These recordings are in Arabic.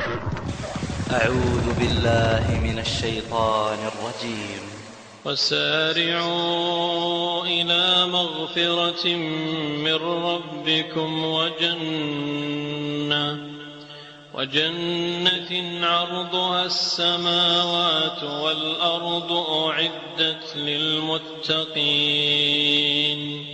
أعوذ بالله من الشيطان الرجيم. وسارعوا إلى مغفرة من ربكم وجنة عرضها السماوات والأرض أعدت للمتقين.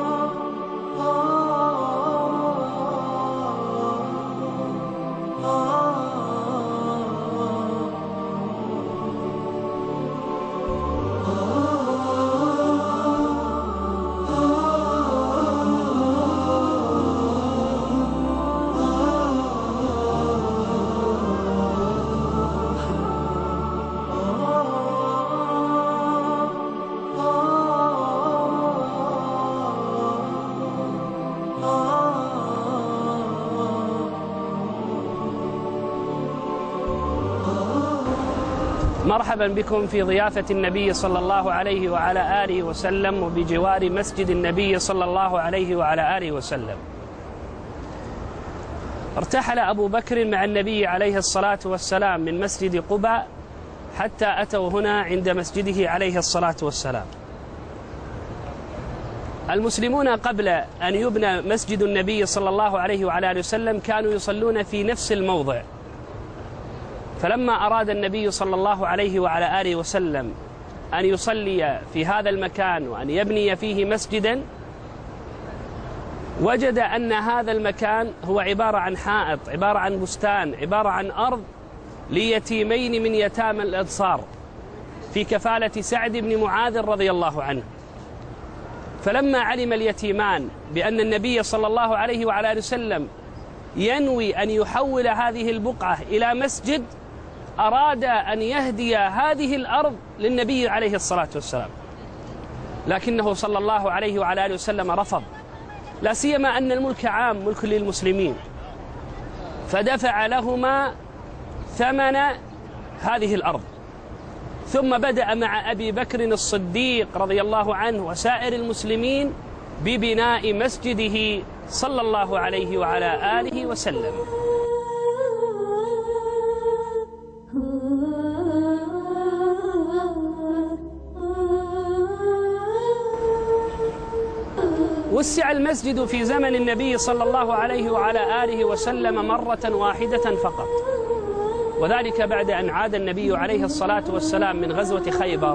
مرحبا بكم في ضيافة النبي صلى الله عليه وعلى آله وسلم وبجوار مسجد النبي صلى الله عليه وعلى آله وسلم. ارتحل أبو بكر مع النبي عليه الصلاة والسلام من مسجد قباء حتى أتوا هنا عند مسجده عليه الصلاة والسلام. المسلمون قبل أن يبنى مسجد النبي صلى الله عليه وعلى آله وسلم كانوا يصلون في نفس الموضع، فلما أراد النبي صلى الله عليه وعلى آله وسلم أن يصلي في هذا المكان وأن يبني فيه مسجدا، وجد أن هذا المكان هو عبارة عن حائط، عبارة عن بستان، عبارة عن أرض ليتيمين من يتامى الأنصار في كفالة سعد بن معاذ رضي الله عنه. فلما علم اليتيمان بأن النبي صلى الله عليه وعلى آله وسلم ينوي أن يحول هذه البقعة إلى مسجد، أراد أن يهدي هذه الأرض للنبي عليه الصلاة والسلام، لكنه صلى الله عليه وعلى آله وسلم رفض، لا سيما أن الملك عام، ملك للمسلمين، فدفع لهما ثمن هذه الأرض. ثم بدأ مع أبي بكر الصديق رضي الله عنه وسائر المسلمين ببناء مسجده صلى الله عليه وعلى آله وسلم. وسع المسجد في زمن النبي صلى الله عليه وعلى آله وسلم مرة واحدة فقط، وذلك بعد أن عاد النبي عليه الصلاة والسلام من غزوة خيبر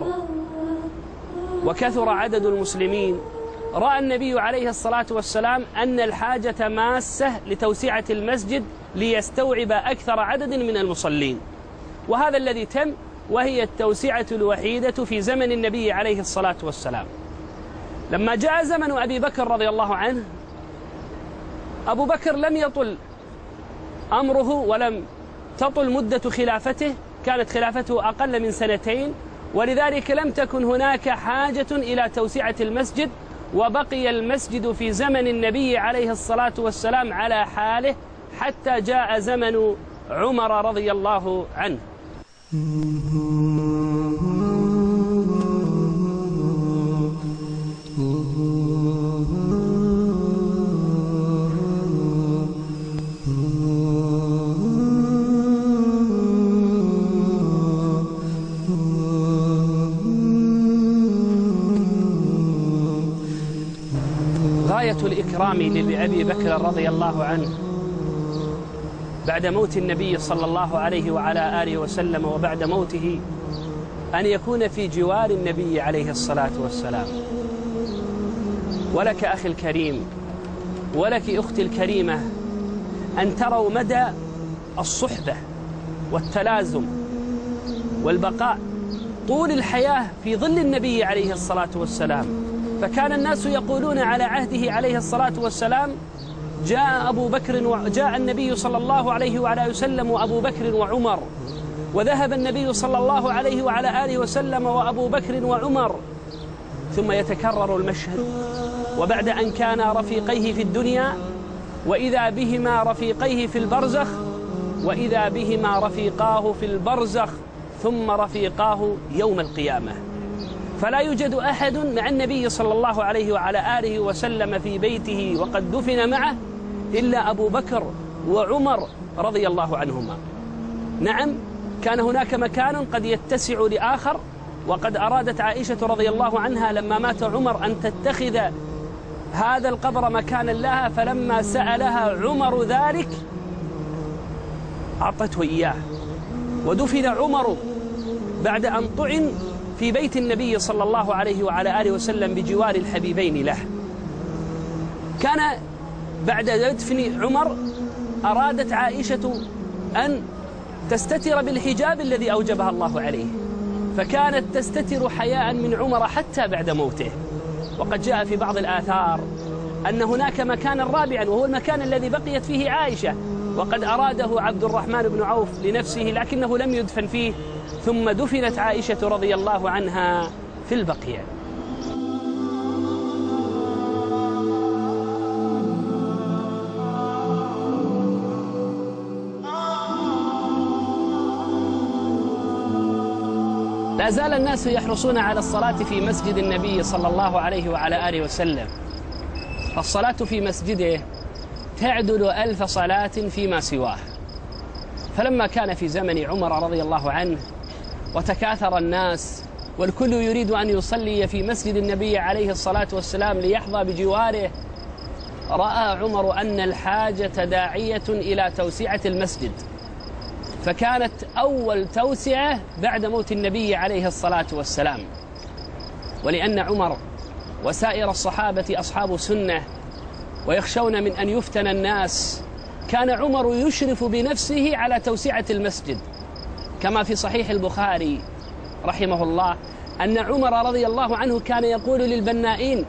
وكثر عدد المسلمين. رأى النبي عليه الصلاة والسلام أن الحاجة ماسة لتوسعة المسجد ليستوعب أكثر عدد من المصلين، وهذا الذي تم، وهي التوسعة الوحيدة في زمن النبي عليه الصلاة والسلام. لما جاء زمن أبي بكر رضي الله عنه، أبو بكر لم يطل أمره ولم تطل مدة خلافته، كانت خلافته أقل من 2 سنين، ولذلك لم تكن هناك حاجة إلى توسعة المسجد، وبقي المسجد في زمن النبي عليه الصلاة والسلام على حاله حتى جاء زمن عمر رضي الله عنه. غاية الإكرام لأبي بكر رضي الله عنه بعد موت النبي صلى الله عليه وعلى آله وسلم وبعد موته أن يكون في جوار النبي عليه الصلاة والسلام. ولك أخي الكريم ولك أختي الكريمة أن تروا مدى الصحبة والتلازم والبقاء طول الحياة في ظل النبي عليه الصلاة والسلام. فكان الناس يقولون على عهده عليه الصلاة والسلام: جاء النبي صلى الله عليه وعلى وسلم وأبو بكر وعمر، وذهب النبي صلى الله عليه وعلى آله وسلم وأبو بكر وعمر. ثم يتكرر المشهد، وبعد أن كانا رفيقيه في الدنيا وإذا بهما رفيقيه في البرزخ، وإذا بهما رفيقاه في البرزخ ثم رفيقاه يوم القيامة. فلا يوجد أحد مع النبي صلى الله عليه وعلى آله وسلم في بيته وقد دفن معه إلا أبو بكر وعمر رضي الله عنهما. نعم، كان هناك مكان قد يتسع لآخر، وقد أرادت عائشة رضي الله عنها لما مات عمر أن تتخذ هذا القبر مكانا لها، فلما سألها عمر ذلك أعطته إياه، ودفن عمر بعد أن طعن في بيت النبي صلى الله عليه وعلى آله وسلم بجوار الحبيبين له. كان بعد دفن عمر أرادت عائشة أن تستتر بالحجاب الذي أوجبها الله عليه، فكانت تستتر حياء من عمر حتى بعد موته. وقد جاء في بعض الآثار أن هناك مكانا رابعا، وهو المكان الذي بقيت فيه عائشة، وقد أراده عبد الرحمن بن عوف لنفسه لكنه لم يدفن فيه، ثم دفنت عائشة رضي الله عنها في البقيع. لا زال الناس يحرصون على الصلاة في مسجد النبي صلى الله عليه وعلى آله وسلم. الصلاة في مسجده تعدل 1000 صلاة فيما سواه. فلما كان في زمن عمر رضي الله عنه وتكاثر الناس والكل يريد أن يصلي في مسجد النبي عليه الصلاة والسلام ليحظى بجواره، رأى عمر أن الحاجة داعية إلى توسعة المسجد، فكانت أول توسعة بعد موت النبي عليه الصلاة والسلام. ولأن عمر وسائر الصحابة أصحاب سنة ويخشون من أن يفتن الناس، كان عمر يشرف بنفسه على توسعة المسجد، كما في صحيح البخاري رحمه الله أن عمر رضي الله عنه كان يقول للبنائين: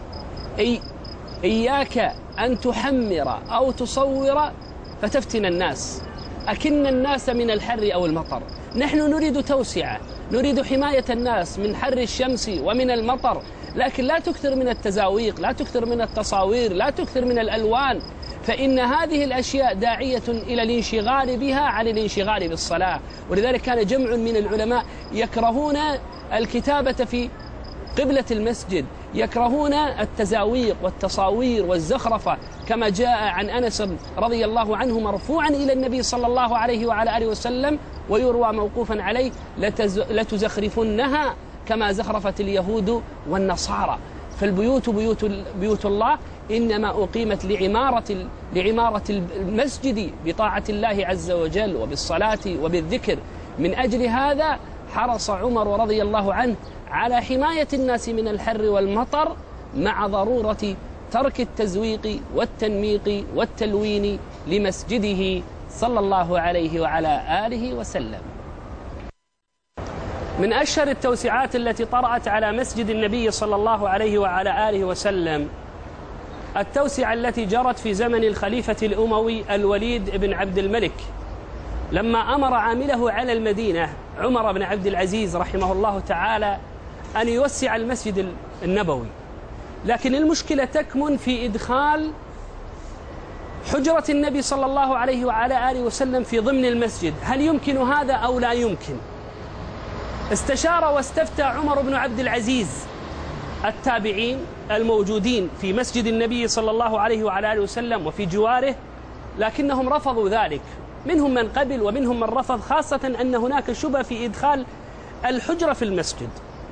إياك أن تحمر أو تصور فتفتن الناس، أكن الناس من الحر أو المطر. نحن نريد توسعة، نريد حماية الناس من حر الشمس ومن المطر، لكن لا تكثر من التزاويق، لا تكثر من التصاوير، لا تكثر من الألوان، فإن هذه الأشياء داعية إلى الانشغال بها عن الانشغال بالصلاة. ولذلك كان جمع من العلماء يكرهون الكتابة في قبلة المسجد، يكرهون التزاويق والتصاوير والزخرفة، كما جاء عن أنس رضي الله عنه مرفوعا إلى النبي صلى الله عليه وعلى آله وسلم، ويروى موقوفا عليه: لتزخرفنها كما زخرفت اليهود والنصارى. فالبيوت بيوت الله إنما أقيمت لعمارة المسجد بطاعة الله عز وجل وبالصلاة وبالذكر. من أجل هذا حرص عمر رضي الله عنه على حماية الناس من الحر والمطر، مع ضرورة ترك التزويق والتنميق والتلوين لمسجده صلى الله عليه وعلى آله وسلم. من أشهر التوسعات التي طرأت على مسجد النبي صلى الله عليه وعلى آله وسلم التوسعة التي جرت في زمن الخليفة الأموي الوليد بن عبد الملك، لما أمر عامله على المدينة عمر بن عبد العزيز رحمه الله تعالى أن يوسع المسجد النبوي. لكن المشكلة تكمن في إدخال حجرة النبي صلى الله عليه وعلى آله وسلم في ضمن المسجد، هل يمكن هذا أو لا يمكن؟ استشار واستفتى عمر بن عبد العزيز التابعين الموجودين في مسجد النبي صلى الله عليه وعلى آله وسلم وفي جواره، لكنهم رفضوا ذلك. منهم من قبل ومنهم من رفض، خاصة أن هناك شبهة في إدخال الحجرة في المسجد.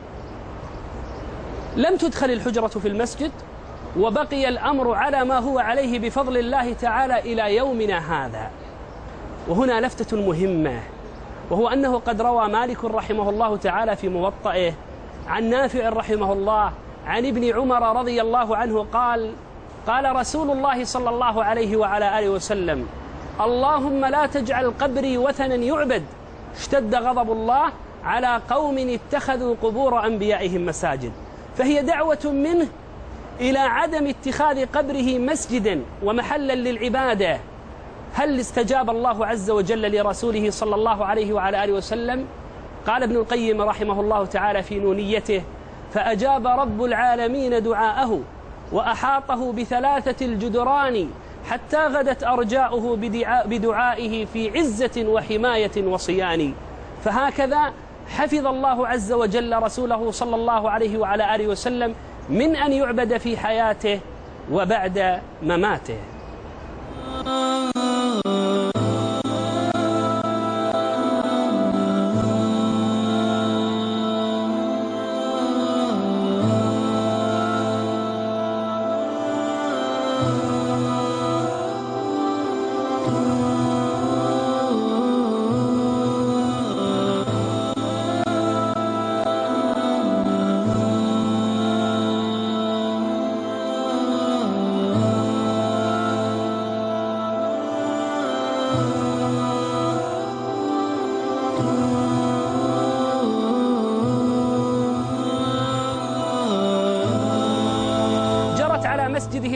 لم تدخل الحجرة في المسجد، وبقي الأمر على ما هو عليه بفضل الله تعالى إلى يومنا هذا. وهنا لفتة مهمة، وهو أنه قد روى مالك رحمه الله تعالى في موطئه عن نافع رحمه الله عن ابن عمر رضي الله عنه قال رسول الله صلى الله عليه وعلى آله وسلم: اللهم لا تجعل قبري وثنا يعبد، اشتد غضب الله على قوم اتخذوا قبور أنبيائهم مساجد. فهي دعوة منه إلى عدم اتخاذ قبره مسجدا ومحلا للعبادة. هل استجاب الله عز وجل لرسوله صلى الله عليه وعلى آله وسلم؟ قال ابن القيم رحمه الله تعالى في نونيته: فأجاب رب العالمين دعاءه وأحاطه ب3 الجدران، حتى غدت أرجاؤه بدعائه في عزة وحماية وصيان. فهكذا حفظ الله عز وجل رسوله صلى الله عليه وعلى آله وسلم من أن يعبد في حياته وبعد مماته.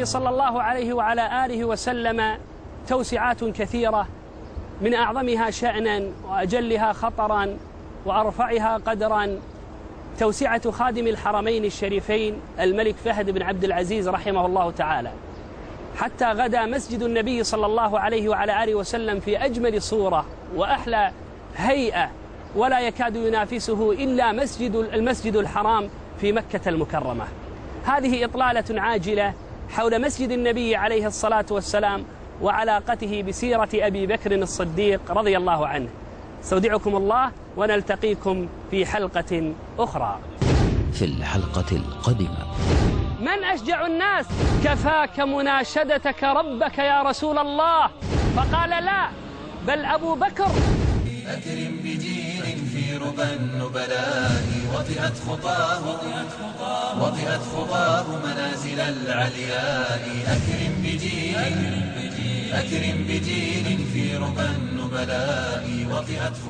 النبي صلى الله عليه وعلى آله وسلم توسعات كثيرة، من أعظمها شأنا وأجلها خطرا وأرفعها قدرا توسعة خادم الحرمين الشريفين الملك فهد بن عبد العزيز رحمه الله تعالى، حتى غدا مسجد النبي صلى الله عليه وعلى آله وسلم في أجمل صورة وأحلى هيئة، ولا يكاد ينافسه إلا المسجد الحرام في مكة المكرمة. هذه إطلالة عاجلة حول مسجد النبي عليه الصلاة والسلام وعلاقته بسيرة أبي بكر الصديق رضي الله عنه. استودعكم الله ونلتقيكم في حلقة أخرى. في الحلقة القادمة: من أشجع الناس؟ كفاك مناشدتك ربك يا رسول الله. فقال: لا، بل أبو بكر. أكرم بجيل في ربى النبلاء وطئت خطاه منازل العلياء. أكرم بجيل في ربى النبلاء وطئت